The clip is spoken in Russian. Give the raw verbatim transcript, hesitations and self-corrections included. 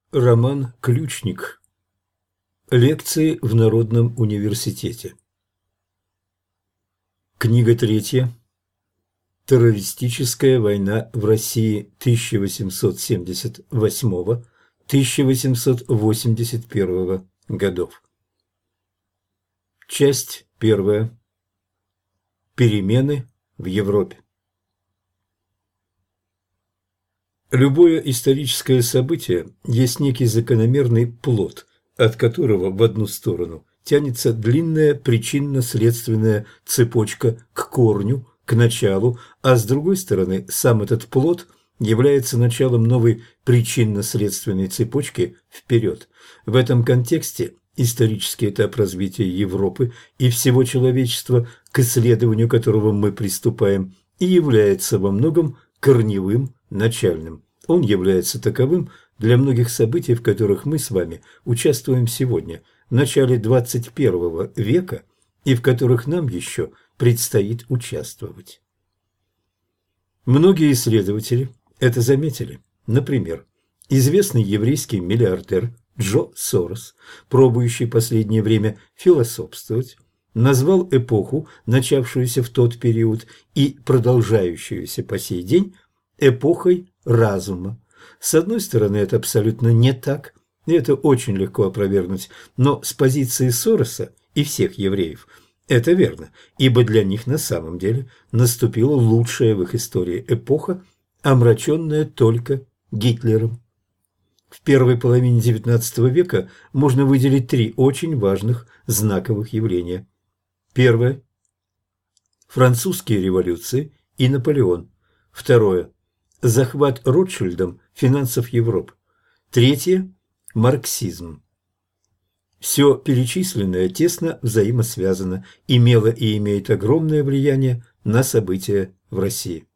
Роман Ключник. Лекции в Народном университете. Книга третья. Террористическая война в России тысяча восемьсот семьдесят восьмого — тысяча восемьсот восемьдесят первого годов. Часть первая. Перемены в Европе. Любое историческое событие есть некий закономерный плод, от которого в одну сторону тянется длинная причинно-следственная цепочка к корню, к началу, а с другой стороны сам этот плод является началом новой причинно-следственной цепочки вперед. В этом контексте исторический этап развития Европы и всего человечества, к исследованию которого мы приступаем, и является во многом корневым, начальным. Он является таковым для многих событий, в которых мы с вами участвуем сегодня, в начале двадцать первого века, и в которых нам еще предстоит участвовать. Многие исследователи это заметили. Например, известный еврейский миллиардер Джо Сорос, пробующий последнее время философствовать, назвал эпоху, начавшуюся в тот период и продолжающуюся по сей день, эпохой разума. С одной стороны, это абсолютно не так, и это очень легко опровергнуть, но с позиции Сороса и всех евреев это верно, ибо для них на самом деле наступила лучшая в их истории эпоха, омраченная только Гитлером. В первой половине девятнадцатого века можно выделить три очень важных знаковых явления. Первое – французские революции и Наполеон. Второе – захват Ротшильдом финансов Европы. Третье – марксизм. Все перечисленное тесно взаимосвязано, имело и имеет огромное влияние на события в России.